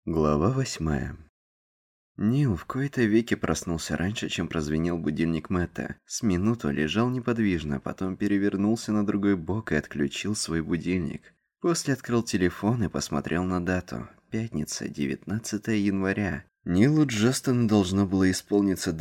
Глава 8. Нил в кои-то веки проснулся раньше, чем прозвенел будильник Мэтта. С минуту лежал неподвижно, потом перевернулся на другой бок и отключил свой будильник. После открыл телефон и посмотрел на дату. Пятница, 19 января. Нилу Джостону должно было исполниться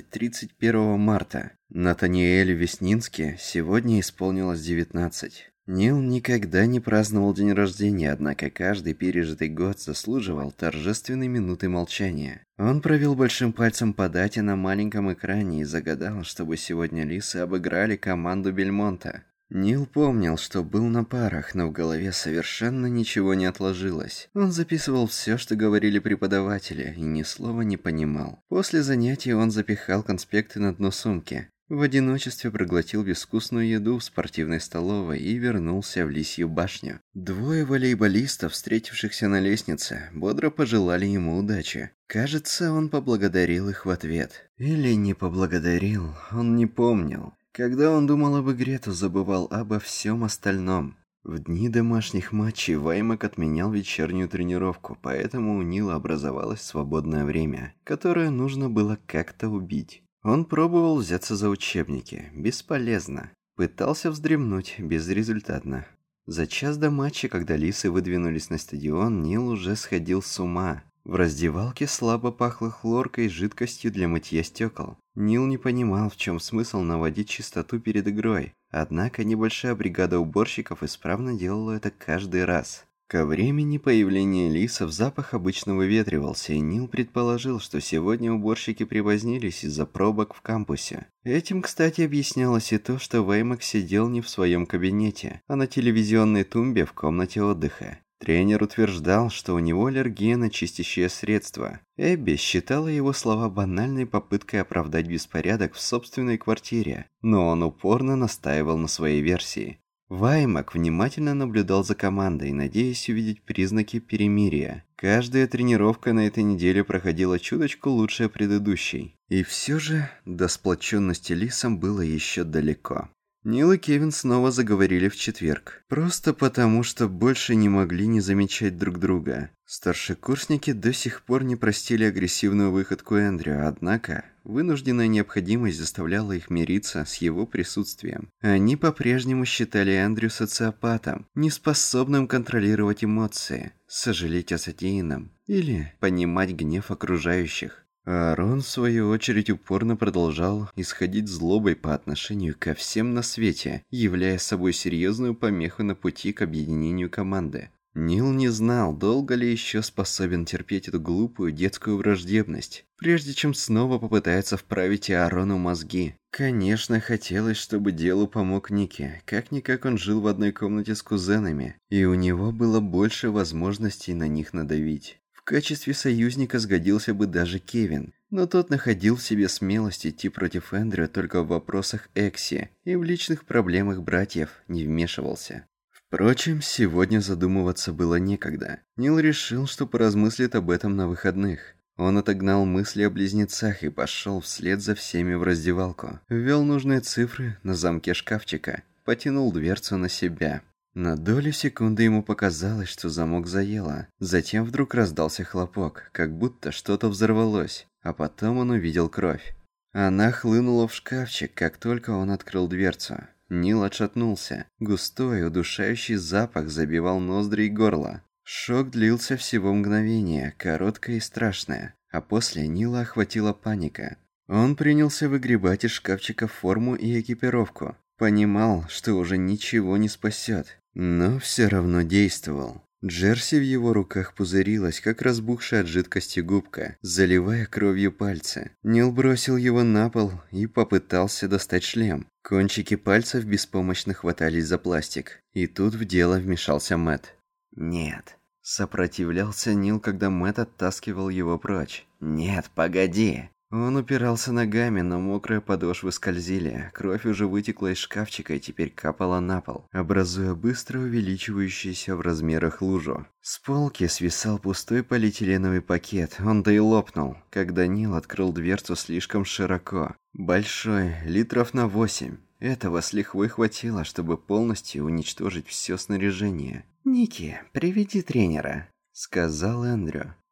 31 марта. Натаниэлю Веснински сегодня исполнилось 19. Нил никогда не праздновал день рождения, однако каждый пережитый год заслуживал торжественной минуты молчания. Он провел большим пальцем по дате на маленьком экране и загадал, чтобы сегодня лисы обыграли команду Бельмонта. Нил помнил, что был на парах, но в голове совершенно ничего не отложилось. Он записывал все, что говорили преподаватели, и ни слова не понимал. После занятий он запихал конспекты на дно сумки. В одиночестве проглотил безвкусную еду в спортивной столовой и вернулся в Лисью башню. Двое волейболистов, встретившихся на лестнице, бодро пожелали ему удачи. Кажется, он поблагодарил их в ответ. Или не поблагодарил, он не помнил. Когда он думал об игре, то забывал обо всем остальном. В дни домашних матчей Ваймак отменял вечернюю тренировку, поэтому у Нила образовалось свободное время, которое нужно было как-то убить. Он пробовал взяться за учебники. Бесполезно. Пытался вздремнуть. Безрезультатно. За час до матча, когда лисы выдвинулись на стадион, Нил уже сходил с ума. В раздевалке слабо пахло хлоркой и жидкостью для мытья стекол. Нил не понимал, в чем смысл наводить чистоту перед игрой. Однако небольшая бригада уборщиков исправно делала это каждый раз. Ко времени появления лисов запах обычно выветривался, и Нил предположил, что сегодня уборщики припозднились из-за пробок в кампусе. Этим, кстати, объяснялось и то, что Ваймак сидел не в своем кабинете, а на телевизионной тумбе в комнате отдыха. Тренер утверждал, что у него аллергия на чистящее средство. Эбби считала его слова банальной попыткой оправдать беспорядок в собственной квартире, но он упорно настаивал на своей версии. Ваймак внимательно наблюдал за командой, надеясь увидеть признаки перемирия. Каждая тренировка на этой неделе проходила чуточку лучше предыдущей. И все же до сплоченности лисам было еще далеко. Нил и Кевин снова заговорили в четверг. Просто потому, что больше не могли не замечать друг друга. Старшекурсники до сих пор не простили агрессивную выходку Эндрю, однако вынужденная необходимость заставляла их мириться с его присутствием. Они по-прежнему считали Эндрю социопатом, неспособным контролировать эмоции, сожалеть о содеянном или понимать гнев окружающих. А Рон, в свою очередь, упорно продолжал исходить злобой по отношению ко всем на свете, являя собой серьезную помеху на пути к объединению команды. Нил не знал, долго ли еще способен терпеть эту глупую детскую враждебность, прежде чем снова попытается вправить Аарону мозги. Конечно, хотелось, чтобы делу помог Ники. Как-никак он жил в одной комнате с кузенами, и у него было больше возможностей на них надавить. В качестве союзника сгодился бы даже Кевин, но тот находил в себе смелость идти против Эндрю только в вопросах Экси и в личных проблемах братьев не вмешивался. Впрочем, сегодня задумываться было некогда. Нил решил, что поразмыслит об этом на выходных. Он отогнал мысли о близнецах и пошел вслед за всеми в раздевалку. Ввел нужные цифры на замке шкафчика, потянул дверцу на себя. На долю секунды ему показалось, что замок заело. Затем вдруг раздался хлопок, как будто что-то взорвалось, а потом он увидел кровь. Она хлынула в шкафчик, как только он открыл дверцу. Нил отшатнулся. Густой, удушающий запах забивал ноздри и горло. Шок длился всего мгновение, короткое и страшное, а после Нила охватила паника. Он принялся выгребать из шкафчика форму и экипировку. Понимал, что уже ничего не спасет, но все равно действовал. Джерси в его руках пузырилась, как разбухшая от жидкости губка, заливая кровью пальцы. Нил бросил его на пол и попытался достать шлем. Кончики пальцев беспомощно хватались за пластик. И тут в дело вмешался Мэтт. «Нет». Сопротивлялся Нил, когда Мэтт оттаскивал его прочь. «Нет, погоди». Он упирался ногами, но мокрые подошвы скользили. Кровь уже вытекла из шкафчика и теперь капала на пол, образуя быстро увеличивающуюся в размерах лужу. С полки свисал пустой полиэтиленовый пакет, он-то и лопнул, когда Нил открыл дверцу слишком широко. Большой, литров на 8. Этого с лихвой хватило, чтобы полностью уничтожить все снаряжение. «Ники, приведи тренера», — сказал Эндрю.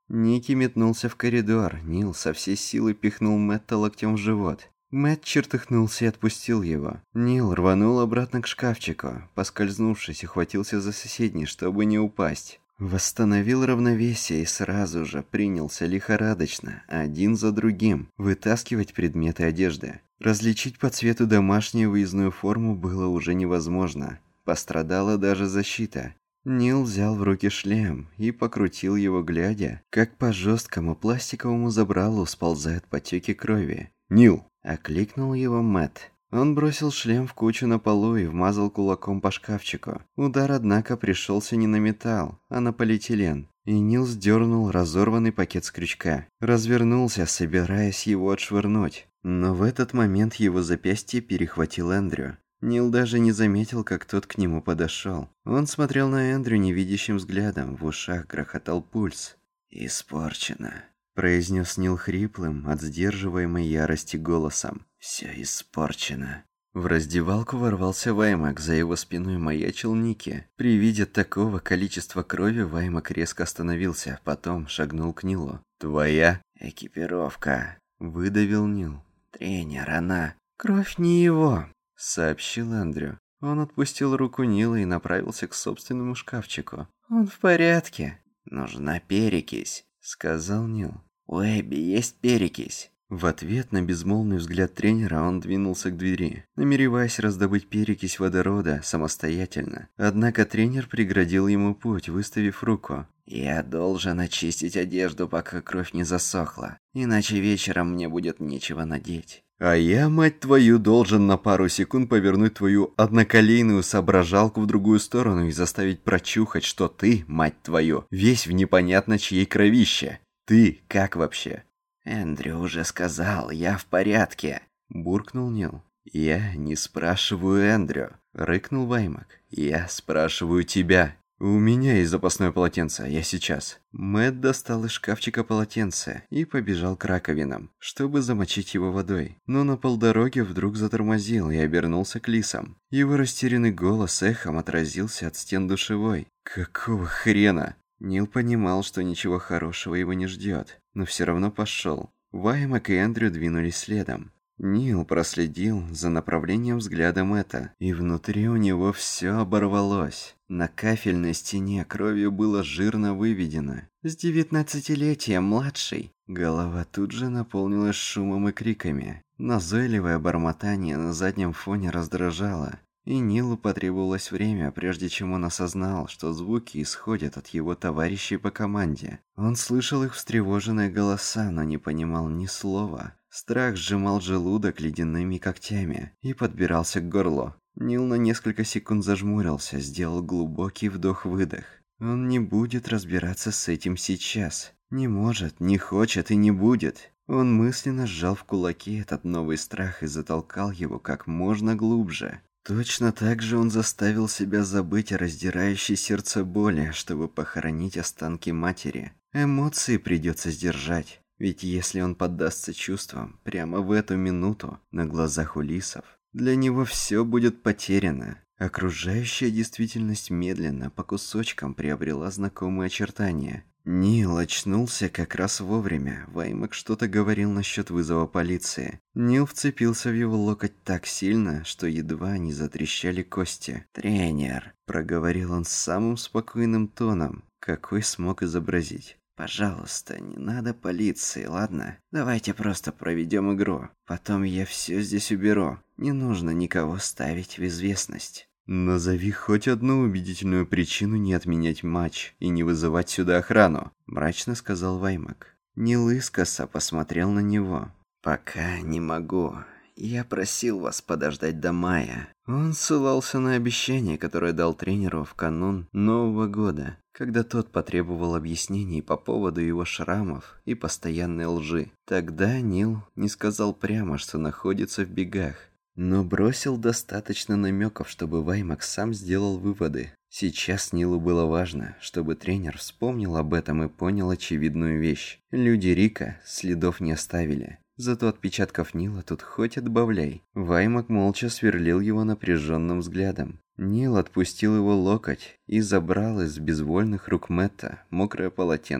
Ники метнулся в коридор. Нил со всей силы пихнул Мэтта локтем в живот. Мэтт чертыхнулся и отпустил его. Нил рванул обратно к шкафчику. Поскользнувшись, ухватился за соседний, чтобы не упасть. Восстановил равновесие и сразу же принялся лихорадочно, один за другим, вытаскивать предметы одежды. Различить по цвету домашнюю выездную форму было уже невозможно. Пострадала даже защита. Нил взял в руки шлем и покрутил его, глядя, как по жесткому пластиковому забралу сползают потеки крови. «Нил!» – окликнул его Мэтт. Он бросил шлем в кучу на полу и вмазал кулаком по шкафчику. Удар, однако, пришелся не на металл, а на полиэтилен. И Нил сдернул разорванный пакет с крючка. Развернулся, собираясь его отшвырнуть. Но в этот момент его запястье перехватил Эндрю. Нил даже не заметил, как тот к нему подошел. Он смотрел на Эндрю невидящим взглядом, в ушах грохотал пульс. «Испорчено», – произнес Нил хриплым, от сдерживаемой ярости голосом. «Все испорчено». В раздевалку ворвался Ваймак, за его спиной маячил Ники. При виде такого количества крови Ваймак резко остановился, потом шагнул к Нилу. «Твоя экипировка», – выдавил Нил. «Тренер, она...» «Кровь не его», – сообщил Эндрю. Он отпустил руку Нила и направился к собственному шкафчику. «Он в порядке». «Нужна перекись», – сказал Нил. «У Эбби есть перекись». В ответ на безмолвный взгляд тренера он двинулся к двери, намереваясь раздобыть перекись водорода самостоятельно. Однако тренер преградил ему путь, выставив руку. «Я должен очистить одежду, пока кровь не засохла, иначе вечером мне будет нечего надеть». «А я, мать твою, должен на пару секунд повернуть твою одноколейную соображалку в другую сторону и заставить прочухать, что ты, мать твою, весь в непонятно чьей кровище. Ты как вообще?» «Эндрю уже сказал, я в порядке», – буркнул Нил. «Я не спрашиваю Эндрю», – рыкнул Ваймак. «Я спрашиваю тебя». «У меня есть запасное полотенце, я сейчас». Мэтт достал из шкафчика полотенце и побежал к раковинам, чтобы замочить его водой. Но на полдороги вдруг затормозил и обернулся к лисам. Его растерянный голос эхом отразился от стен душевой. «Какого хрена?» Нил понимал, что ничего хорошего его не ждет, но все равно пошел. Ваймак и Эндрю двинулись следом. Нил проследил за направлением взгляда Мэтта, и внутри у него все оборвалось. На кафельной стене кровью было жирно выведено: «С 19-летия младший». Голова тут же наполнилась шумом и криками. Назойливое бормотание на заднем фоне раздражало. И Нилу потребовалось время, прежде чем он осознал, что звуки исходят от его товарищей по команде. Он слышал их встревоженные голоса, но не понимал ни слова. Страх сжимал желудок ледяными когтями и подбирался к горлу. Нил на несколько секунд зажмурился, сделал глубокий вдох-выдох. Он не будет разбираться с этим сейчас. Не может, не хочет и не будет. Он мысленно сжал в кулаки этот новый страх и затолкал его как можно глубже. Точно так же он заставил себя забыть о раздирающей сердце боли, чтобы похоронить останки матери. Эмоции придется сдержать, ведь если он поддастся чувствам прямо в эту минуту на глазах у лисов, для него все будет потеряно. Окружающая действительность медленно, по кусочкам приобрела знакомые очертания. Нил очнулся как раз вовремя. Ваймак что-то говорил насчет вызова полиции. Нил вцепился в его локоть так сильно, что едва не затрещали кости. «Тренер», – проговорил он самым спокойным тоном, какой смог изобразить. «Пожалуйста, не надо полиции, ладно? Давайте просто проведем игру. Потом я все здесь уберу. Не нужно никого ставить в известность». «Назови хоть одну убедительную причину не отменять матч и не вызывать сюда охрану», – мрачно сказал Ваймак. Нил искоса посмотрел на него. «Пока не могу. Я просил вас подождать до мая». Он ссылался на обещание, которое дал тренеру в канун Нового года, когда тот потребовал объяснений по поводу его шрамов и постоянной лжи. Тогда Нил не сказал прямо, что находится в бегах, но бросил достаточно намеков, чтобы Ваймак сам сделал выводы. Сейчас Нилу было важно, чтобы тренер вспомнил об этом и понял очевидную вещь. Люди Рика следов не оставили. Зато отпечатков Нила тут хоть отбавляй. Ваймак молча сверлил его напряженным взглядом. Нил отпустил его локоть и забрал из безвольных рук Мэтта мокрое полотенце.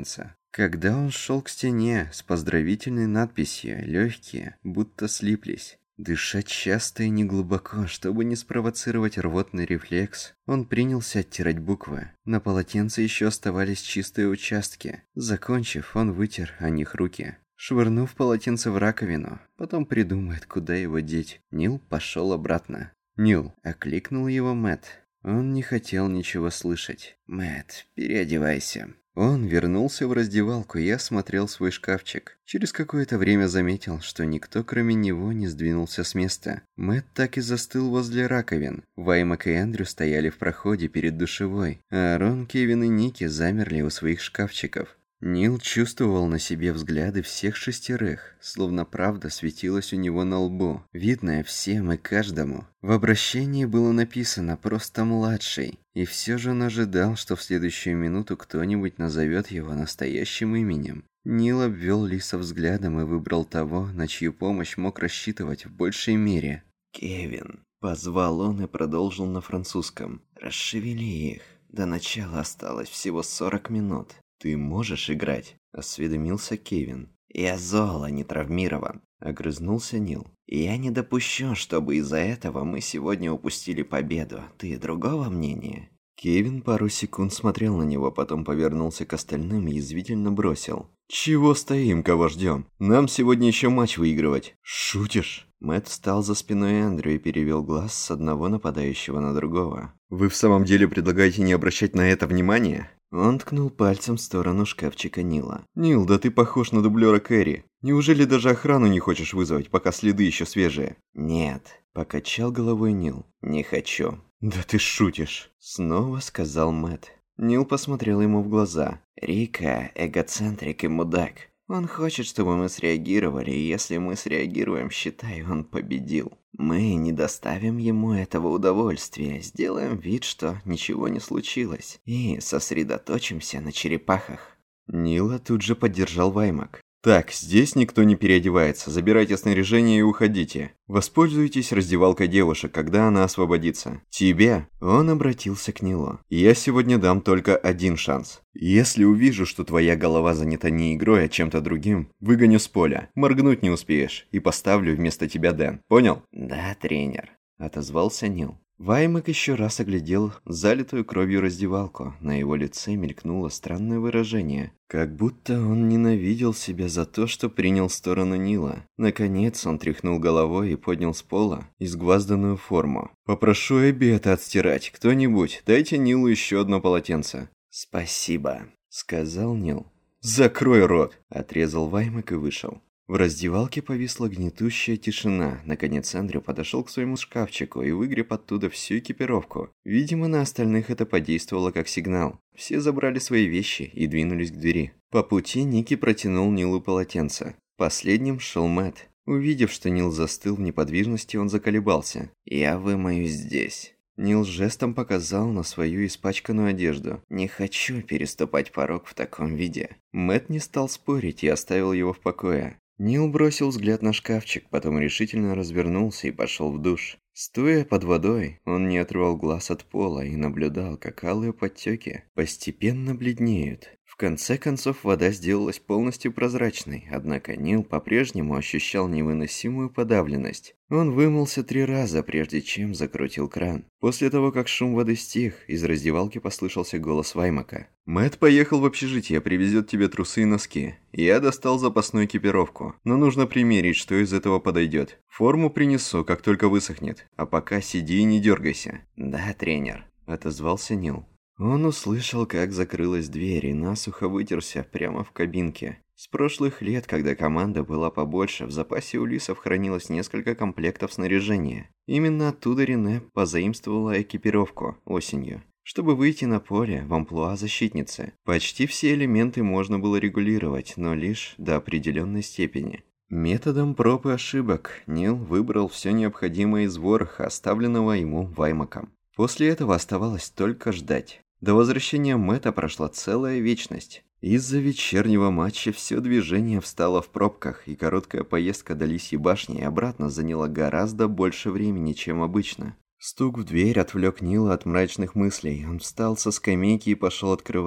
Когда он шел к стене с поздравительной надписью, легкие будто слиплись. Дышать часто и неглубоко, чтобы не спровоцировать рвотный рефлекс, он принялся оттирать буквы. На полотенце еще оставались чистые участки. Закончив, он вытер о них руки. Швырнув полотенце в раковину, потом придумает, куда его деть. Нил пошел обратно. «Нил!» – окликнул его Мэтт. Он не хотел ничего слышать. «Мэтт, переодевайся». Он вернулся в раздевалку и осмотрел свой шкафчик. Через какое-то время заметил, что никто кроме него не сдвинулся с места. Мэтт так и застыл возле раковин. Ваймак и Эндрю стояли в проходе перед душевой, а Рон, Кевин и Ники замерли у своих шкафчиков. Нил чувствовал на себе взгляды всех шестерых, словно правда светилась у него на лбу, видная всем и каждому. В обращении было написано «просто младший», и все же он ожидал, что в следующую минуту кто-нибудь назовет его настоящим именем. Нил обвел Лиса взглядом и выбрал того, на чью помощь мог рассчитывать в большей мере. «Кевин», – позвал он и продолжил на французском, – «расшевели их, до начала осталось всего 40 минут». «Ты можешь играть?» – осведомился Кевин. «Я зол, а не травмирован», – огрызнулся Нил. «Я не допущу, чтобы из-за этого мы сегодня упустили победу. Ты другого мнения?» Кевин пару секунд смотрел на него, потом повернулся к остальным и язвительно бросил. «Чего стоим, кого ждем? Нам сегодня еще матч выигрывать». «Шутишь?» Мэтт встал за спиной Эндрю и перевел глаз с одного нападающего на другого. «Вы в самом деле предлагаете не обращать на это внимания?» Он ткнул пальцем в сторону шкафчика Нила. «Нил, да ты похож на дублера Кэрри. Неужели даже охрану не хочешь вызвать, пока следы еще свежие?» «Нет», – покачал головой Нил. «Не хочу». «Да ты шутишь», – снова сказал Мэтт. Нил посмотрел ему в глаза. «Рика – эгоцентрик и мудак. Он хочет, чтобы мы среагировали, и если мы среагируем, считай, он победил. Мы не доставим ему этого удовольствия, сделаем вид, что ничего не случилось, и сосредоточимся на черепахах». Нила тут же поддержал Ваймак. «Так, здесь никто не переодевается, забирайте снаряжение и уходите. Воспользуйтесь раздевалкой девушек, когда она освободится. Тебе?» Он обратился к Нилу. «Я сегодня дам только один шанс. Если увижу, что твоя голова занята не игрой, а чем-то другим, выгоню с поля. Моргнуть не успеешь, и поставлю вместо тебя Дэн. Понял?» «Да, тренер», — отозвался Нил. Ваймак еще раз оглядел залитую кровью раздевалку. На его лице мелькнуло странное выражение, как будто он ненавидел себя за то, что принял сторону Нила. Наконец он тряхнул головой и поднял с пола изгвазданную форму. «Попрошу Эбби это отстирать. Кто-нибудь, дайте Нилу еще одно полотенце». «Спасибо», — сказал Нил. «Закрой рот», — отрезал Ваймак и вышел. В раздевалке повисла гнетущая тишина. Наконец Эндрю подошел к своему шкафчику и выгреб оттуда всю экипировку. Видимо, на остальных это подействовало как сигнал. Все забрали свои вещи и двинулись к двери. По пути Ники протянул Нилу полотенце. Последним шел Мэтт. Увидев, что Нил застыл в неподвижности, он заколебался. «Я вымоюсь здесь». Нил жестом показал на свою испачканную одежду. «Не хочу переступать порог в таком виде». Мэтт не стал спорить и оставил его в покое. Нил бросил взгляд на шкафчик, потом решительно развернулся и пошел в душ. Стоя под водой, он не отрывал глаз от пола и наблюдал, как алые подтеки постепенно бледнеют. В конце концов, вода сделалась полностью прозрачной, однако Нил по-прежнему ощущал невыносимую подавленность. Он вымылся 3 раза, прежде чем закрутил кран. После того, как шум воды стих, из раздевалки послышался голос Ваймака. «Мэтт поехал в общежитие, привезет тебе трусы и носки. Я достал запасную экипировку, но нужно примерить, что из этого подойдет. Форму принесу, как только высохнет, а пока сиди и не дергайся». «Да, тренер», — отозвался Нил. Он услышал, как закрылась дверь и насухо вытерся прямо в кабинке. С прошлых лет, когда команда была побольше, в запасе у Лисов хранилось несколько комплектов снаряжения. Именно оттуда Рене позаимствовала экипировку осенью, чтобы выйти на поле в амплуа защитницы. Почти все элементы можно было регулировать, но лишь до определенной степени. Методом проб и ошибок Нил выбрал все необходимое из вороха, оставленного ему Ваймаком. После этого оставалось только ждать. До возвращения Мэтта прошла целая вечность. Из-за вечернего матча все движение встало в пробках, и короткая поездка до Лисьей башни и обратно заняла гораздо больше времени, чем обычно. Стук в дверь отвлек Нила от мрачных мыслей. Он встал со скамейки и пошел открывать.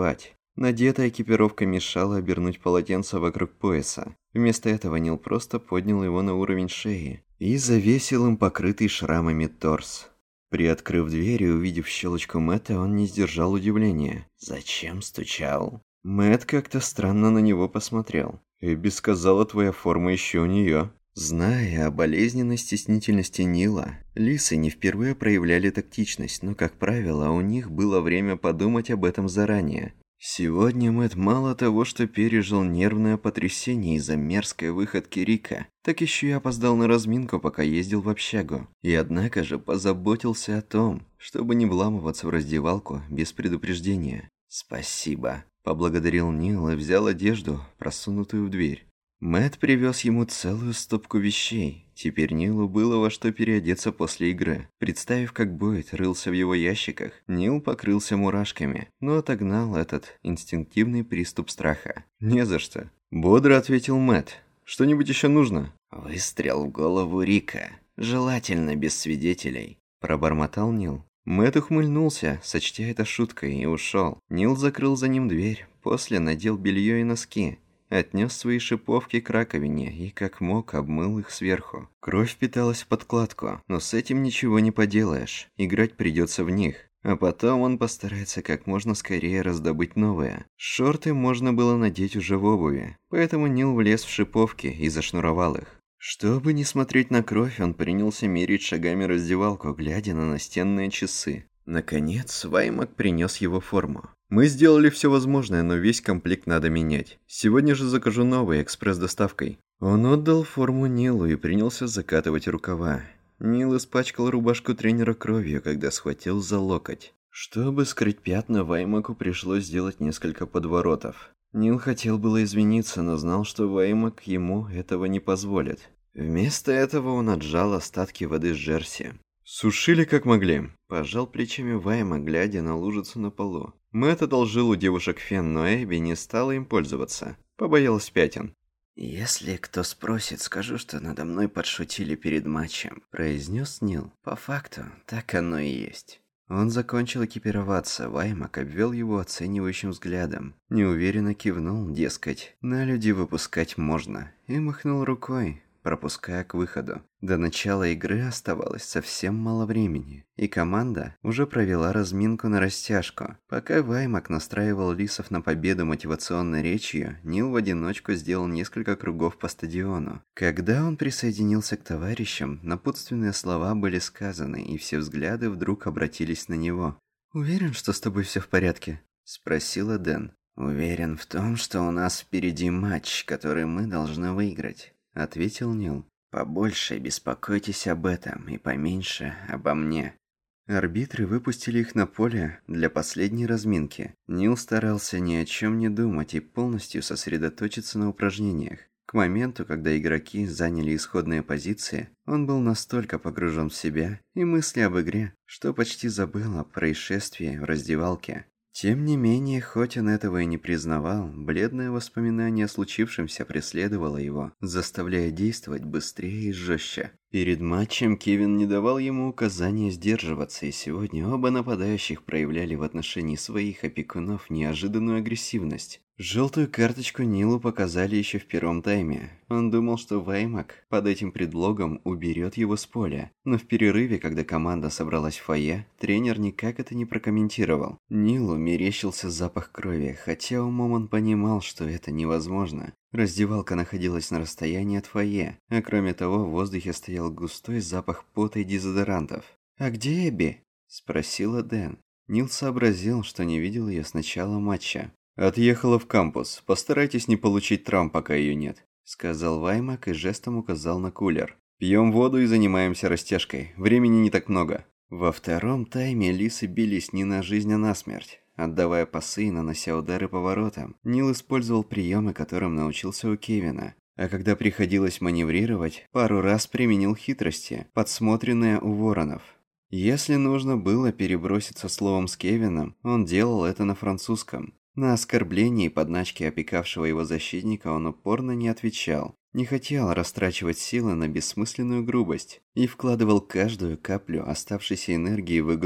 Надетая экипировка мешала обернуть полотенце вокруг пояса. Вместо этого Нил просто поднял его на уровень шеи и завесил им покрытый шрамами торс. Приоткрыв дверь и увидев щелочку Мэтта, он не сдержал удивления. «Зачем стучал?» Мэтт как-то странно на него посмотрел. «Эбби сказала, твоя форма еще у нее». Зная о болезненной стеснительности Нила, лисы не впервые проявляли тактичность, но, как правило, у них было время подумать об этом заранее. Сегодня Мэтт мало того, что пережил нервное потрясение из-за мерзкой выходки Рика, так еще и опоздал на разминку, пока ездил в общагу. И однако же позаботился о том, чтобы не вламываться в раздевалку без предупреждения. «Спасибо», – поблагодарил Нил и взял одежду, просунутую в дверь. Мэтт привез ему целую стопку вещей. Теперь Нилу было во что переодеться после игры. Представив, как Бойд рылся в его ящиках, Нил покрылся мурашками, но отогнал этот инстинктивный приступ страха. «Не за что», – бодро ответил Мэтт. «Что-нибудь еще нужно?» «Выстрел в голову Рика. Желательно без свидетелей», – пробормотал Нил. Мэтт ухмыльнулся, сочтя это шуткой, и ушел. Нил закрыл за ним дверь, после надел белье и носки. Отнес свои шиповки к раковине и, как мог, обмыл их сверху. Кровь впиталась в подкладку, но с этим ничего не поделаешь. Играть придется в них. А потом он постарается как можно скорее раздобыть новые. Шорты можно было надеть уже в обуви, поэтому Нил влез в шиповки и зашнуровал их. Чтобы не смотреть на кровь, он принялся мерить шагами раздевалку, глядя на настенные часы. Наконец, Ваймак принес его форму. «Мы сделали все возможное, но весь комплект надо менять. Сегодня же закажу новый, экспресс-доставкой». Он отдал форму Нилу и принялся закатывать рукава. Нил испачкал рубашку тренера кровью, когда схватил за локоть. Чтобы скрыть пятна, Ваймаку пришлось сделать несколько подворотов. Нил хотел было извиниться, но знал, что Ваймак ему этого не позволит. Вместо этого он отжал остатки воды с джерси. «Сушили как могли», – пожал плечами Ваймак, глядя на лужицу на полу. Мэтт одолжил у девушек фен, но Эбби не стала им пользоваться. Побоялась пятен. «Если кто спросит, скажу, что надо мной подшутили перед матчем», – произнес Нил. «По факту, так оно и есть». Он закончил экипироваться, Ваймак обвел его оценивающим взглядом. Неуверенно кивнул, дескать, на люди выпускать можно, и махнул рукой, пропуская к выходу. До начала игры оставалось совсем мало времени, и команда уже провела разминку на растяжку. Пока Ваймак настраивал лисов на победу мотивационной речью, Нил в одиночку сделал несколько кругов по стадиону. Когда он присоединился к товарищам, напутственные слова были сказаны, и все взгляды вдруг обратились на него. «Уверен, что с тобой все в порядке?» – спросила Дэн. «Уверен в том, что у нас впереди матч, который мы должны выиграть», – ответил Нил. «Побольше беспокойтесь об этом и поменьше обо мне». Арбитры выпустили их на поле для последней разминки. Нил старался ни о чем не думать и полностью сосредоточиться на упражнениях. К моменту, когда игроки заняли исходные позиции, он был настолько погружен в себя и мысли об игре, что почти забыл о происшествии в раздевалке. Тем не менее, хоть он этого и не признавал, бледное воспоминание о случившемся преследовало его, заставляя действовать быстрее и жестче. Перед матчем Кевин не давал ему указания сдерживаться, и сегодня оба нападающих проявляли в отношении своих опекунов неожиданную агрессивность. Желтую карточку Нилу показали еще в первом тайме. Он думал, что Ваймак под этим предлогом уберет его с поля. Но в перерыве, когда команда собралась в фойе, тренер никак это не прокомментировал. Нилу мерещился запах крови, хотя умом он понимал, что это невозможно. Раздевалка находилась на расстоянии от фойе, а кроме того в воздухе стоял густой запах пота и дезодорантов. «А где Эбби?» – спросила Дэн. Нил сообразил, что не видел ее с начала матча. «Отъехала в кампус. Постарайтесь не получить травм, пока ее нет», — сказал Ваймак и жестом указал на кулер. «Пьем воду и занимаемся растяжкой. Времени не так много». Во втором тайме лисы бились не на жизнь, а на смерть. Отдавая пасы и нанося удары по воротам, Нил использовал приемы, которым научился у Кевина. А когда приходилось маневрировать, пару раз применил хитрости, подсмотренные у воронов. Если нужно было переброситься словом с Кевином, он делал это на французском. На оскорбления и подначки опекавшего его защитника он упорно не отвечал, не хотел растрачивать силы на бессмысленную грубость и вкладывал каждую каплю оставшейся энергии в игру.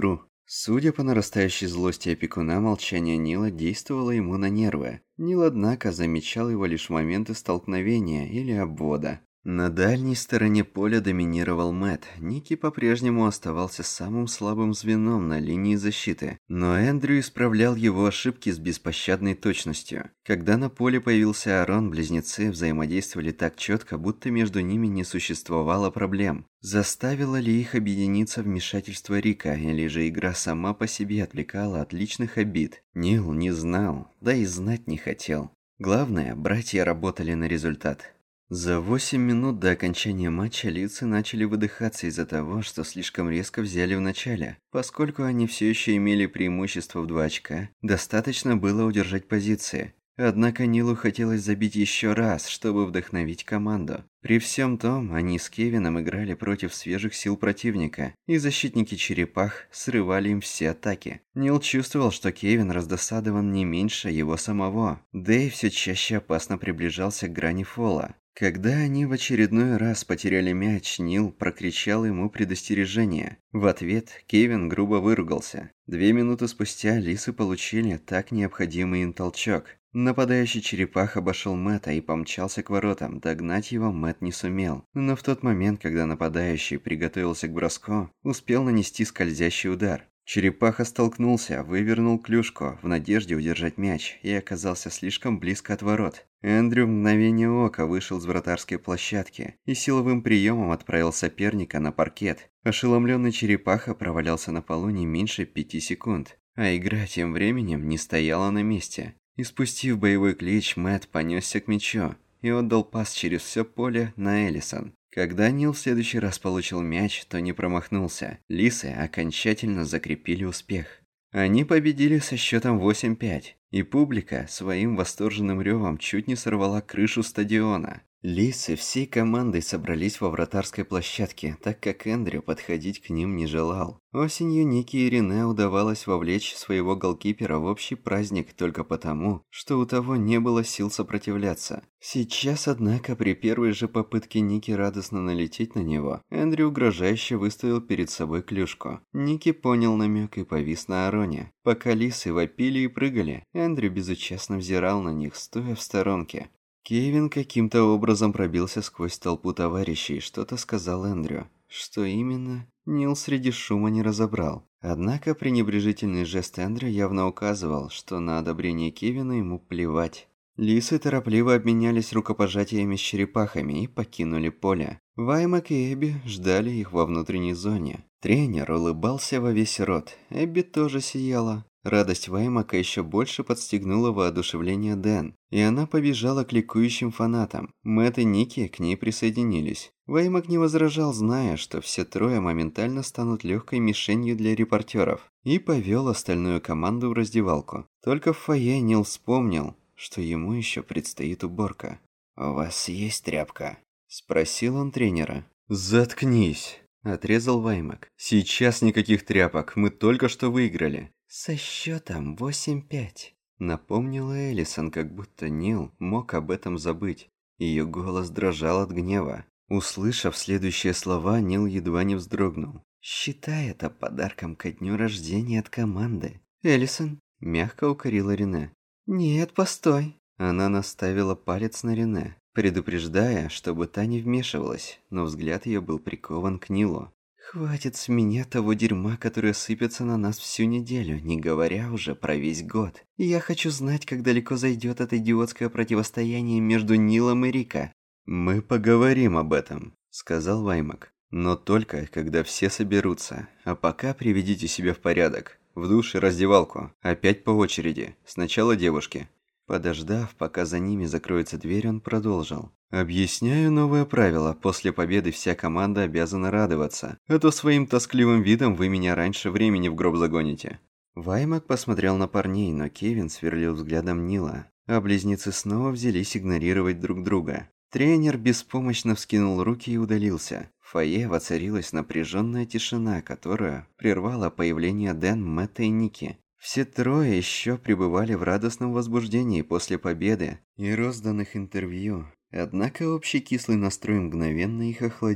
Судя по нарастающей злости опекуна, молчание Нила действовало ему на нервы. Нил, однако, замечал его лишь в моменты столкновения или обвода. На дальней стороне поля доминировал Мэтт. Ники по-прежнему оставался самым слабым звеном на линии защиты, но Эндрю исправлял его ошибки с беспощадной точностью. Когда на поле появился Аарон, близнецы взаимодействовали так четко, будто между ними не существовало проблем. Заставило ли их объединиться вмешательство Рика, или же игра сама по себе отвлекала от личных обид? Нил не знал, да и знать не хотел. Главное, братья работали на результат. За 8 минут до окончания матча лица начали выдыхаться из-за того, что слишком резко взяли в начале. Поскольку они все еще имели преимущество в 2 очка, достаточно было удержать позиции. Однако Нилу хотелось забить еще раз, чтобы вдохновить команду. При всем том, они с Кевином играли против свежих сил противника, и защитники черепах срывали им все атаки. Нил чувствовал, что Кевин раздосадован не меньше его самого. Дэйв все чаще опасно приближался к грани фола. Когда они в очередной раз потеряли мяч, Нил прокричал ему предостережение. В ответ Кевин грубо выругался. 2 минуты спустя лисы получили так необходимый им толчок. Нападающий черепах обошел Мэтта и помчался к воротам. Догнать его Мэтт не сумел. Но в тот момент, когда нападающий приготовился к броску, успел нанести скользящий удар. Черепаха столкнулся, вывернул клюшку в надежде удержать мяч и оказался слишком близко от ворот. Эндрю в мгновение ока вышел с вратарской площадки и силовым приемом отправил соперника на паркет. Ошеломленный черепаха провалялся на полу не меньше 5 секунд, а игра тем временем не стояла на месте. Испустив боевой клич, Мэтт понесся к мячу и отдал пас через все поле на Эллисон. Когда Нил в следующий раз получил мяч, то не промахнулся. Лисы окончательно закрепили успех. Они победили со счетом 8-5, и публика своим восторженным ревом чуть не сорвала крышу стадиона. Лисы всей командой собрались во вратарской площадке, так как Эндрю подходить к ним не желал. Осенью Ники и Рене удавалось вовлечь своего голкипера в общий праздник только потому, что у того не было сил сопротивляться. Сейчас, однако, при первой же попытке Ники радостно налететь на него, Эндрю угрожающе выставил перед собой клюшку. Ники понял намек и повис на Аароне. Пока лисы вопили и прыгали, Эндрю безучастно взирал на них, стоя в сторонке. Кевин каким-то образом пробился сквозь толпу товарищей и что-то сказал Эндрю. Что именно, Нил среди шума не разобрал. Однако пренебрежительный жест Эндрю явно указывал, что на одобрение Кевина ему плевать. Лисы торопливо обменялись рукопожатиями с черепахами и покинули поле. Ваймак и Эбби ждали их во внутренней зоне. Тренер улыбался во весь рот, Эбби тоже сияла. Радость Ваймака еще больше подстегнула воодушевление Дэн, и она побежала к ликующим фанатам. Мэтт и Ники к ней присоединились. Ваймак не возражал, зная, что все трое моментально станут легкой мишенью для репортеров, и повел остальную команду в раздевалку. Только в фойе Нил вспомнил, что ему еще предстоит уборка. «У вас есть тряпка?» – спросил он тренера. «Заткнись!» – отрезал Ваймак. «Сейчас никаких тряпок, мы только что выиграли». «Со счетом 8-5», – напомнила Эллисон, как будто Нил мог об этом забыть. Ее голос дрожал от гнева. Услышав следующие слова, Нил едва не вздрогнул. «Считай это подарком ко дню рождения от команды». «Эллисон», – мягко укорила Рене. «Нет, постой». Она наставила палец на Рене, предупреждая, чтобы та не вмешивалась, но взгляд ее был прикован к Нилу. «Хватит с меня того дерьма, которое сыпется на нас всю неделю, не говоря уже про весь год. Я хочу знать, как далеко зайдет это идиотское противостояние между Нилом и Рика». «Мы поговорим об этом», — сказал Ваймак. «Но только, когда все соберутся. А пока приведите себя в порядок. В душ и раздевалку. Опять по очереди. Сначала девушки». Подождав, пока за ними закроется дверь, он продолжил. «Объясняю новое правило. После победы вся команда обязана радоваться. А то своим тоскливым видом вы меня раньше времени в гроб загоните». Ваймак посмотрел на парней, но Кевин сверлил взглядом Нила, а близнецы снова взялись игнорировать друг друга. Тренер беспомощно вскинул руки и удалился. В фойе воцарилась напряженная тишина, которая прервала появление Дэн, Мэтта и Ники. Все трое еще пребывали в радостном возбуждении после победы и розданных интервью. Однако общий кислый настрой мгновенно их охладил.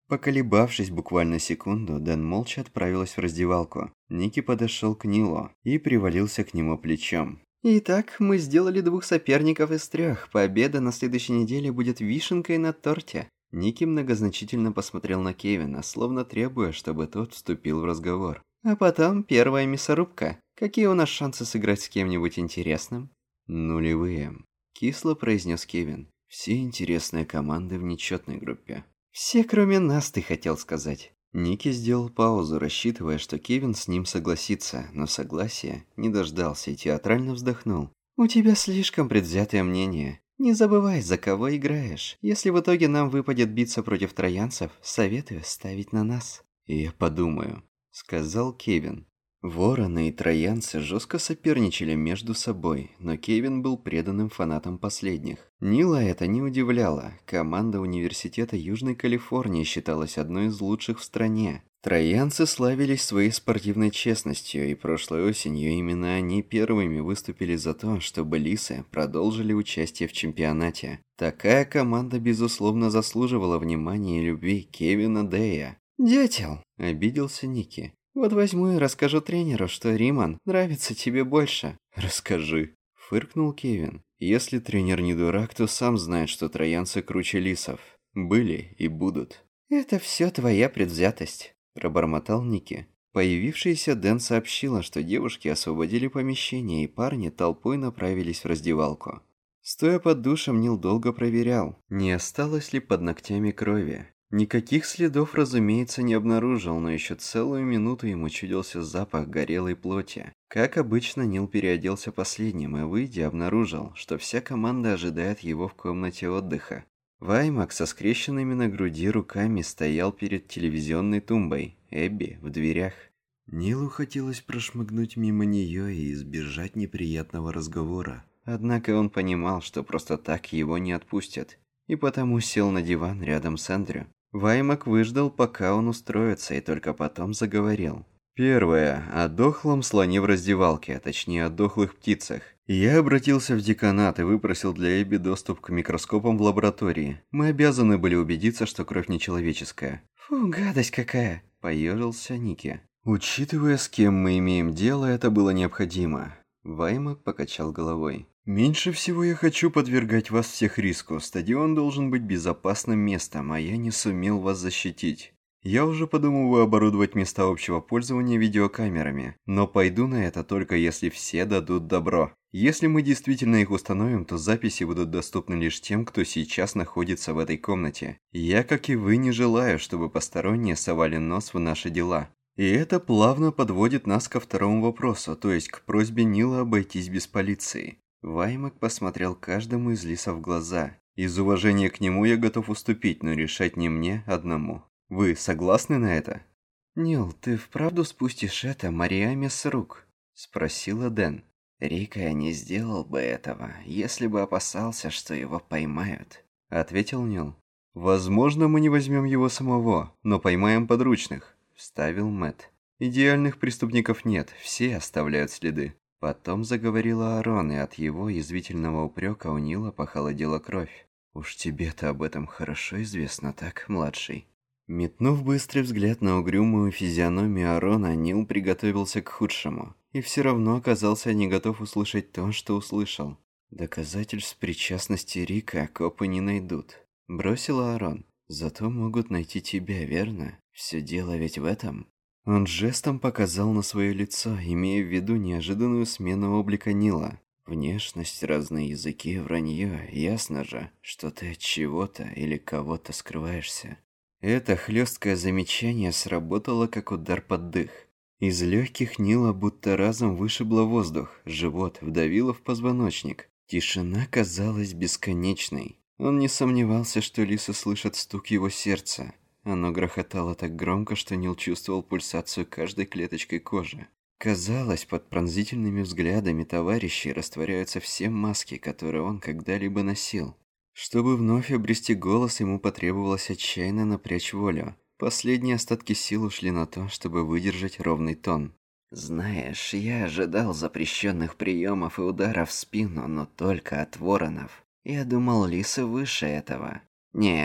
Поколебавшись буквально секунду, Дэн молча отправилась в раздевалку. Ники подошел к Нилу и привалился к нему плечом. «Итак, мы сделали 2 соперников из 3. Победа на следующей неделе будет вишенкой на торте». Ники многозначительно посмотрел на Кевина, словно требуя, чтобы тот вступил в разговор. «А потом первая мясорубка. Какие у нас шансы сыграть с кем-нибудь интересным?» «Нулевые», – кисло произнес Кевин. «Все интересные команды в нечетной группе». «Все, кроме нас, ты хотел сказать». Ники сделал паузу, рассчитывая, что Кевин с ним согласится, но согласия не дождался и театрально вздохнул. «У тебя слишком предвзятое мнение. Не забывай, за кого играешь. Если в итоге нам выпадет биться против троянцев, советую ставить на нас». «Я подумаю», — сказал Кевин. Вороны и троянцы жестко соперничали между собой, но Кевин был преданным фанатом последних. Нила это не удивляло. Команда Университета Южной Калифорнии считалась одной из лучших в стране. Троянцы славились своей спортивной честностью, и прошлой осенью именно они первыми выступили за то, чтобы лисы продолжили участие в чемпионате. Такая команда, безусловно, заслуживала внимания и любви Кевина Дэя. «Дятел!» – обиделся Ники. «Вот возьму и расскажу тренеру, что Риман нравится тебе больше». «Расскажи», – фыркнул Кевин. «Если тренер не дурак, то сам знает, что троянцы круче лисов. Были и будут». «Это все твоя предвзятость», – пробормотал Ники. Появившаяся Дэн сообщила, что девушки освободили помещение, и парни толпой направились в раздевалку. Стоя под душем, Нил долго проверял, не осталось ли под ногтями крови. Никаких следов, разумеется, не обнаружил, но еще целую минуту ему чудился запах горелой плоти. Как обычно, Нил переоделся последним и, выйдя, обнаружил, что вся команда ожидает его в комнате отдыха. Ваймак со скрещенными на груди руками стоял перед телевизионной тумбой, Эбби в дверях. Нилу хотелось прошмыгнуть мимо нее и избежать неприятного разговора. Однако он понимал, что просто так его не отпустят, и потому сел на диван рядом с Эндрю. Ваймак выждал, пока он устроится, и только потом заговорил. Первое. О дохлом слоне в раздевалке, а точнее о дохлых птицах. Я обратился в деканат и выпросил для Эбби доступ к микроскопам в лаборатории. Мы обязаны были убедиться, что кровь нечеловеческая. «Фу, гадость какая!» – поежился Ники. «Учитывая, с кем мы имеем дело, это было необходимо». Ваймак покачал головой. «Меньше всего я хочу подвергать вас всех риску. Стадион должен быть безопасным местом, а я не сумел вас защитить. Я уже подумываю оборудовать места общего пользования видеокамерами, но пойду на это только если все дадут добро. Если мы действительно их установим, то записи будут доступны лишь тем, кто сейчас находится в этой комнате. Я, как и вы, не желаю, чтобы посторонние совали нос в наши дела». И это плавно подводит нас ко второму вопросу, то есть к просьбе Нила обойтись без полиции. Ваймак посмотрел каждому из лисов в глаза. Из уважения к нему я готов уступить, но решать не мне одному. Вы согласны на это? «Нил, ты вправду спустишь это Мариаме с рук?» – спросила Дэн. «Рика не сделал бы этого, если бы опасался, что его поймают», – ответил Нил. «Возможно, мы не возьмем его самого, но поймаем подручных», – вставил Мэтт. «Идеальных преступников нет, все оставляют следы». Потом заговорила Аарон, и от его язвительного упрека у Нила похолодела кровь. «Уж тебе-то об этом хорошо известно, так, младший?» Метнув быстрый взгляд на угрюмую физиономию Аарона, Нил приготовился к худшему. И все равно оказался не готов услышать то, что услышал. «Доказательств причастности Рика копы не найдут», – бросил Аарон. «Зато могут найти тебя, верно? Все дело ведь в этом». Он жестом показал на свое лицо, имея в виду неожиданную смену облика Нила. Внешность, разные языки, вранье. Ясно же, что ты от чего-то или кого-то скрываешься. Это хлесткое замечание сработало как удар под дых. Из легких Нила будто разом вышибло воздух, живот вдавило в позвоночник. Тишина казалась бесконечной. Он не сомневался, что лисы слышат стук его сердца. Оно грохотало так громко, что Нил чувствовал пульсацию каждой клеточкой кожи. Казалось, под пронзительными взглядами товарищей растворяются все маски, которые он когда-либо носил. Чтобы вновь обрести голос, ему потребовалось отчаянно напрячь волю. Последние остатки сил ушли на то, чтобы выдержать ровный тон. «Знаешь, я ожидал запрещенных приемов и ударов в спину, но только от воронов. Я думал, лисы выше этого». «Нет,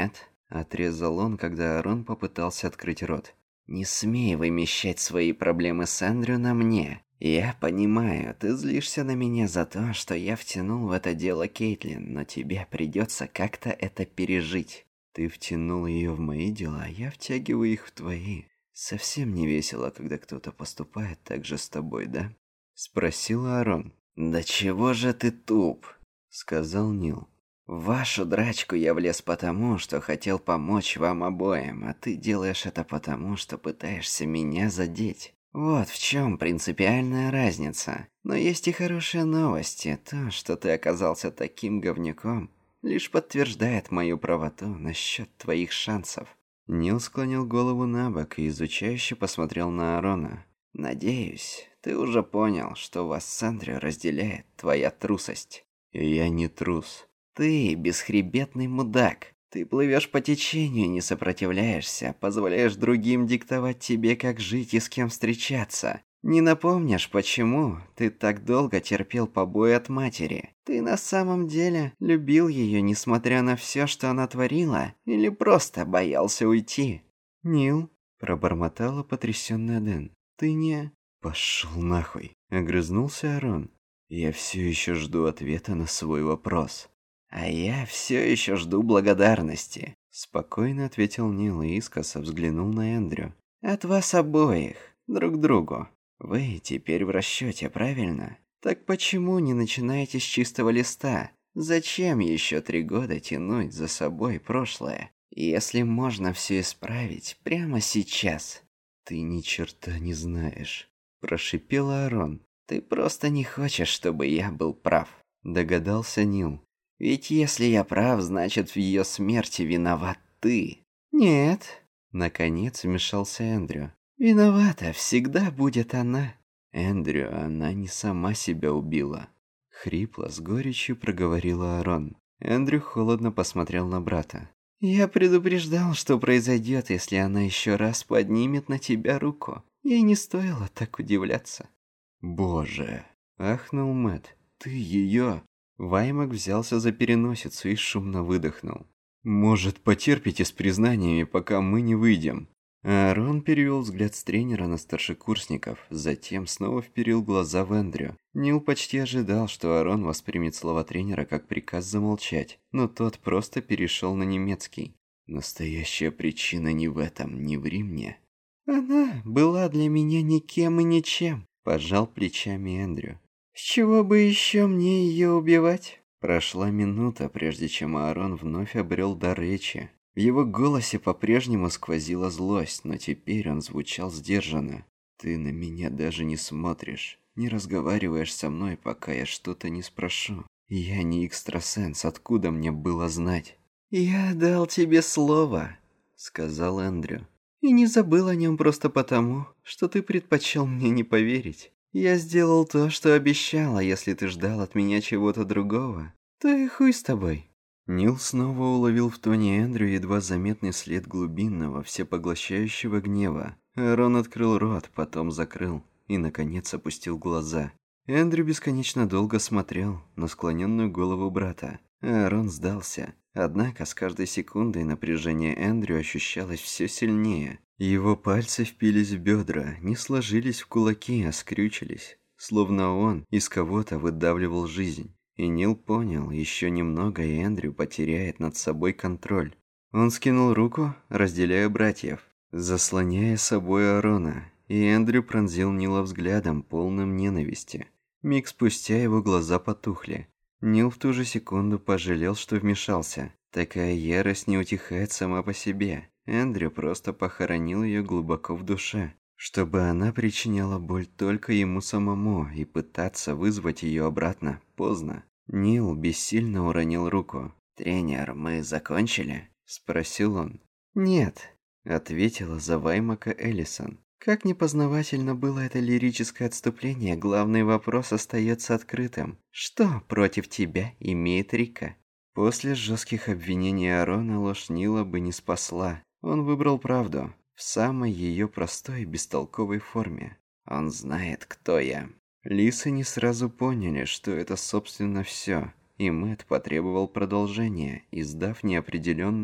Отрезал он, когда Арон попытался открыть рот. «Не смей вымещать свои проблемы с Эндрю на мне. Я понимаю, ты злишься на меня за то, что я втянул в это дело Кейтлин, но тебе придется как-то это пережить. Ты втянул ее в мои дела, а я втягиваю их в твои. Совсем не весело, когда кто-то поступает так же с тобой, да?» Спросил Арон. «Да чего же ты туп?» Сказал Нил. «В вашу драчку я влез потому, что хотел помочь вам обоим, а ты делаешь это потому, что пытаешься меня задеть. Вот в чем принципиальная разница. Но есть и хорошие новости. То, что ты оказался таким говнюком, лишь подтверждает мою правоту насчет твоих шансов». Нил склонил голову на бок и изучающе посмотрел на Арона. «Надеюсь, ты уже понял, что вас с Эндрю разделяет твоя трусость». «Я не трус». «Ты бесхребетный мудак. Ты плывешь по течению, не сопротивляешься, позволяешь другим диктовать тебе, как жить и с кем встречаться. Не напомнишь, почему ты так долго терпел побои от матери? Ты на самом деле любил ее, несмотря на все, что она творила, или просто боялся уйти?» «Нил», – пробормотала потрясённая Дэн, – «ты не...» «Пошёл нахуй», – огрызнулся Арон. «Я все еще жду ответа на свой вопрос». «А я все еще жду благодарности», – спокойно ответил Нил и искоса взглянул на Эндрю. «От вас обоих, друг другу. Вы теперь в расчете, правильно? Так почему не начинаете с чистого листа? Зачем еще 3 года тянуть за собой прошлое, если можно все исправить прямо сейчас?» «Ты ни черта не знаешь», – прошипел Арон. «Ты просто не хочешь, чтобы я был прав», – догадался Нил. «Ведь если я прав, значит, в ее смерти виноват ты». «Нет», — наконец вмешался Эндрю. «Виновата всегда будет она». «Эндрю, она не сама себя убила», — хрипло с горечью проговорила Арон. Эндрю холодно посмотрел на брата. «Я предупреждал, что произойдет, если она еще раз поднимет на тебя руку. Ей не стоило так удивляться». «Боже!» — ахнул Мэтт. «Ты ее...» Ваймак взялся за переносицу и шумно выдохнул. «Может, потерпите с признаниями, пока мы не выйдем?» Аарон перевел взгляд с тренера на старшекурсников, затем снова вперил глаза в Эндрю. Нил почти ожидал, что Аарон воспримет слова тренера как приказ замолчать, но тот просто перешел на немецкий. «Настоящая причина не в этом, не ври мне». «Она была для меня никем и ничем», – пожал плечами Эндрю. «С чего бы еще мне ее убивать?» Прошла минута, прежде чем Аарон вновь обрел дар речи. В его голосе по-прежнему сквозила злость, но теперь он звучал сдержанно. «Ты на меня даже не смотришь, не разговариваешь со мной, пока я что-то не спрошу. Я не экстрасенс, откуда мне было знать?» «Я дал тебе слово», — сказал Эндрю. «И не забыл о нем просто потому, что ты предпочел мне не поверить. Я сделал то, что обещал, а если ты ждал от меня чего-то другого, то и хуй с тобой». Нил снова уловил в тоне Эндрю едва заметный след глубинного, всепоглощающего гнева. Аарон открыл рот, потом закрыл и, наконец, опустил глаза. Эндрю бесконечно долго смотрел на склоненную голову брата. Аарон сдался. Однако с каждой секундой напряжение Эндрю ощущалось все сильнее. Его пальцы впились в бедра, не сложились в кулаки, а скрючились, словно он из кого-то выдавливал жизнь. И Нил понял, еще немного, и Эндрю потеряет над собой контроль. Он скинул руку, разделяя братьев, заслоняя собой Аарона, и Эндрю пронзил Нила взглядом, полным ненависти. Миг спустя его глаза потухли. Нил в ту же секунду пожалел, что вмешался. Такая ярость не утихает сама по себе. Эндрю просто похоронил ее глубоко в душе, чтобы она причиняла боль только ему самому, и пытаться вызвать ее обратно поздно. Нил бессильно уронил руку. «Тренер, мы закончили?» – спросил он. «Нет», – ответила за Ваймака Эллисон. Как непознавательно было это лирическое отступление, главный вопрос остается открытым. Что против тебя имеет Рика? После жестких обвинений Аарона ложь Нила бы не спасла. Он выбрал правду в самой ее простой и бестолковой форме. Он знает, кто я. Лисы не сразу поняли, что это собственно все, и Мэтт потребовал продолжения, издав неопределенное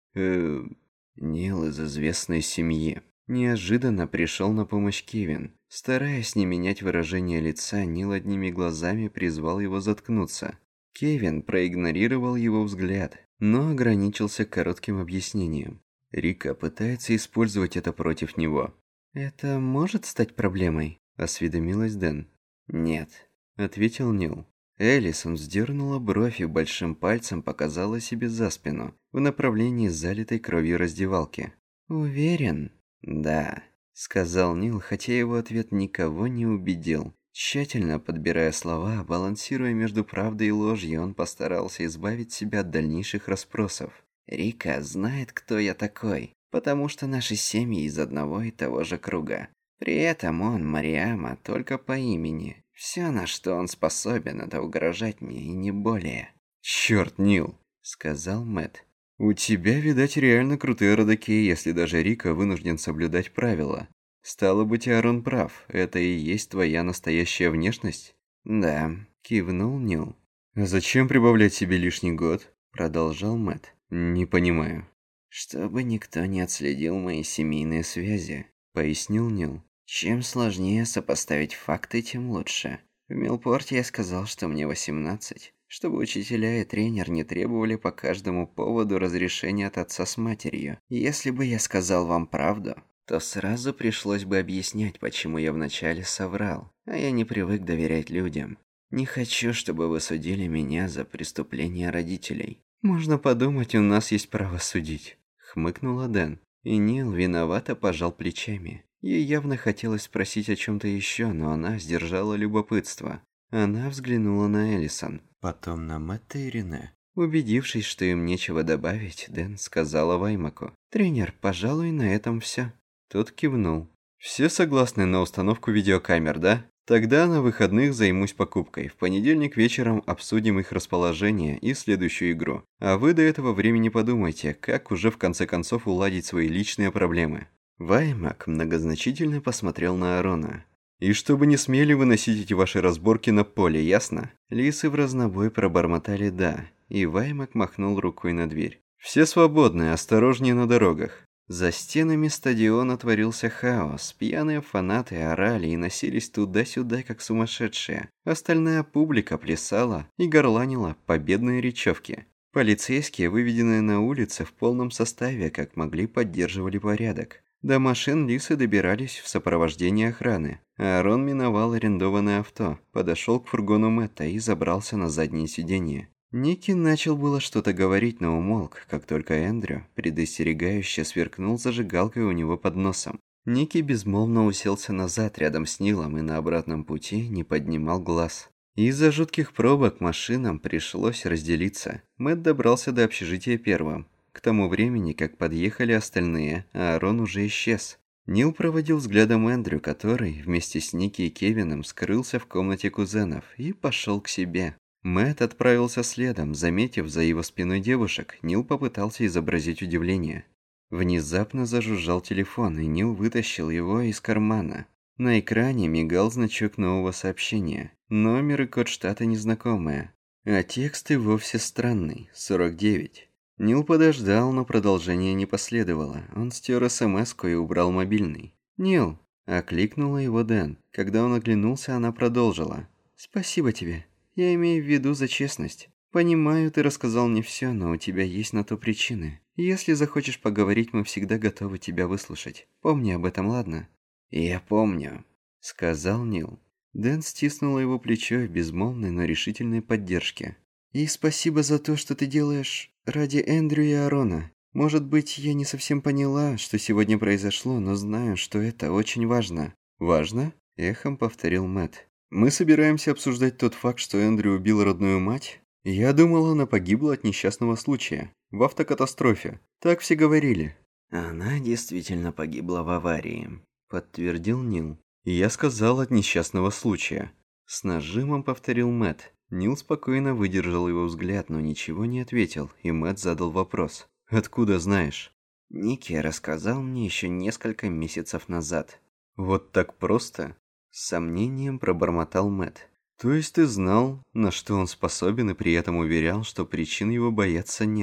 Нил из известной семьи. Неожиданно пришел на помощь Кевин. Стараясь не менять выражение лица, Нил одними глазами призвал его заткнуться. Кевин проигнорировал его взгляд, но ограничился коротким объяснением. Рика пытается использовать это против него. «Это может стать проблемой?» – осведомилась Дэн. «Нет», – ответил Нил. Элисон вздернула бровь и большим пальцем показала себе за спину, в направлении залитой кровью раздевалки. «Уверен?» «Да», – сказал Нил, хотя его ответ никого не убедил. Тщательно подбирая слова, балансируя между правдой и ложью, он постарался избавить себя от дальнейших расспросов. «Рика знает, кто я такой, потому что наши семьи из одного и того же круга. При этом он, Мариама, только по имени. Все, на что он способен, это угрожать мне и не более». «Чёрт, Нил», — сказал Мэтт. «У тебя, видать, реально крутые родаки, если даже Рика вынужден соблюдать правила. Стало быть, Аарон прав, это и есть твоя настоящая внешность?» «Да», — кивнул Нил. «Зачем прибавлять себе лишний год?» — продолжал Мэтт. «Не понимаю». «Чтобы никто не отследил мои семейные связи», — пояснил Нил. «Чем сложнее сопоставить факты, тем лучше. В Милпорте я сказал, что мне 18, чтобы учителя и тренер не требовали по каждому поводу разрешения от отца с матерью. Если бы я сказал вам правду, то сразу пришлось бы объяснять, почему я вначале соврал, а я не привык доверять людям. Не хочу, чтобы вы судили меня за преступления родителей». «Можно подумать, у нас есть право судить», — хмыкнула Дэн. И Нил виновато пожал плечами. Ей явно хотелось спросить о чем-то еще, но она сдержала любопытство. Она взглянула на Элисон, потом на Мэтта и Рене. Убедившись, что им нечего добавить, Дэн сказала Ваймаку: «Тренер, пожалуй, на этом все». Тот кивнул. «Все согласны на установку видеокамер, да? Тогда на выходных займусь покупкой. В понедельник вечером обсудим их расположение и следующую игру. А вы до этого времени подумайте, как уже в конце концов уладить свои личные проблемы». Ваймак многозначительно посмотрел на Аарона. «И чтобы не смели выносить эти ваши разборки на поле, ясно?» Лисы в разнобой пробормотали «да», и Ваймак махнул рукой на дверь. «Все свободны, осторожнее на дорогах». За стенами стадиона творился хаос, пьяные фанаты орали и носились туда-сюда, как сумасшедшие. Остальная публика плясала и горланила победные речевки. Полицейские, выведенные на улице в полном составе, как могли, поддерживали порядок. До машин лисы добирались в сопровождении охраны. Аарон миновал арендованное авто, подошел к фургону Мэтта и забрался на заднее сиденье. Ники начал было что-то говорить, но умолк, как только Эндрю предостерегающе сверкнул зажигалкой у него под носом. Ники безмолвно уселся назад рядом с Нилом и на обратном пути не поднимал глаз. Из-за жутких пробок машинам пришлось разделиться. Мэтт добрался до общежития первым. К тому времени, как подъехали остальные, Аарон уже исчез. Нил проводил взглядом Эндрю, который вместе с Ники и Кевином скрылся в комнате кузенов и пошел к себе. Мэтт отправился следом. Заметив за его спиной девушек, Нил попытался изобразить удивление. Внезапно зажужжал телефон, и Нил вытащил его из кармана. На экране мигал значок нового сообщения. Номер и код штата незнакомые. А текст и вовсе странный. 49. Нил подождал, но продолжение не последовало. Он стер смс-ку и убрал мобильный. «Нил!» – окликнула его Дэн. Когда он оглянулся, она продолжила. «Спасибо тебе. Я имею в виду за честность. Понимаю, ты рассказал мне все, но у тебя есть на то причины. Если захочешь поговорить, мы всегда готовы тебя выслушать. Помни об этом, ладно?» «Я помню», — сказал Нил. Дэн стиснула его плечо в безмолвной, но решительной поддержке. «И спасибо за то, что ты делаешь ради Эндрю и Аарона. Может быть, я не совсем поняла, что сегодня произошло, но знаю, что это очень важно». «Важно?» — эхом повторил Мэтт. «Мы собираемся обсуждать тот факт, что Эндрю убил родную мать? Я думала, она погибла от несчастного случая. В автокатастрофе. Так все говорили». «Она действительно погибла в аварии», — подтвердил Нил. «Я сказал от несчастного случая». С нажимом повторил Мэтт. Нил спокойно выдержал его взгляд, но ничего не ответил, и Мэтт задал вопрос. «Откуда знаешь?» «Ники рассказал мне еще несколько месяцев назад». «Вот так просто?» С сомнением пробормотал Мэтт. «То есть ты знал, на что он способен, и при этом уверял, что причин его бояться нет?»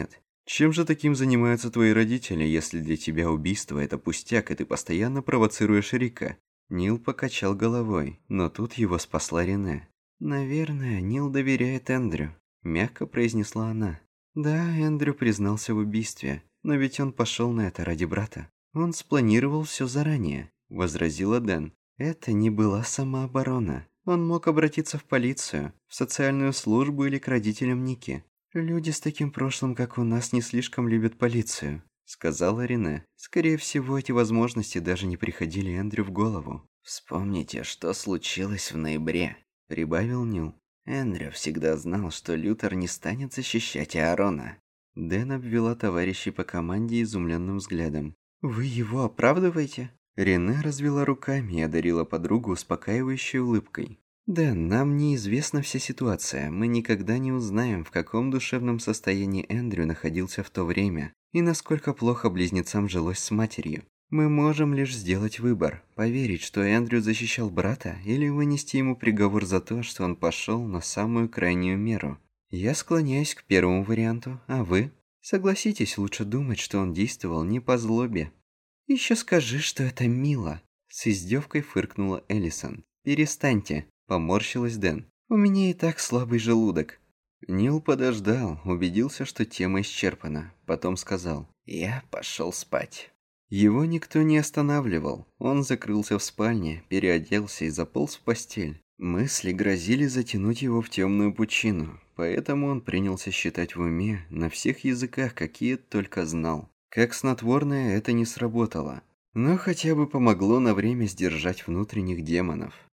Чем же таким занимаются твои родители, если для тебя убийство – это пустяк, и ты постоянно провоцируешь Рика? Нил покачал головой, но тут его спасла Рене. «Наверное, Нил доверяет Эндрю», – мягко произнесла она. «Да, Эндрю признался в убийстве, но ведь он пошел на это ради брата. Он спланировал все заранее», – возразила Дэн. «Это не была самооборона. Он мог обратиться в полицию, в социальную службу или к родителям Ники. Люди с таким прошлым, как у нас, не слишком любят полицию», – сказала Рене. «Скорее всего, эти возможности даже не приходили Эндрю в голову». «Вспомните, что случилось в ноябре», – прибавил Нил. «Эндрю всегда знал, что Лютер не станет защищать Аарона». Дэн обвела товарищей по команде изумленным взглядом. «Вы его оправдываете?» Рене развела руками и одарила подругу успокаивающей улыбкой. «Дэн, нам неизвестна вся ситуация. Мы никогда не узнаем, в каком душевном состоянии Эндрю находился в то время и насколько плохо близнецам жилось с матерью. Мы можем лишь сделать выбор, поверить, что Эндрю защищал брата, или вынести ему приговор за то, что он пошел на самую крайнюю меру. Я склоняюсь к первому варианту, а вы? Согласитесь, лучше думать, что он действовал не по злобе». «Еще скажи, что это мило», – с издевкой фыркнула Эллисон. «Перестаньте», – поморщилась Дэн. «У меня и так слабый желудок». Нил подождал, убедился, что тема исчерпана, потом сказал: «Я пошел спать». Его никто не останавливал. Он закрылся в спальне, переоделся и заполз в постель. Мысли грозили затянуть его в темную пучину, поэтому он принялся считать в уме на всех языках, какие только знал. Как снотворное это не сработало, но хотя бы помогло на время сдержать внутренних демонов.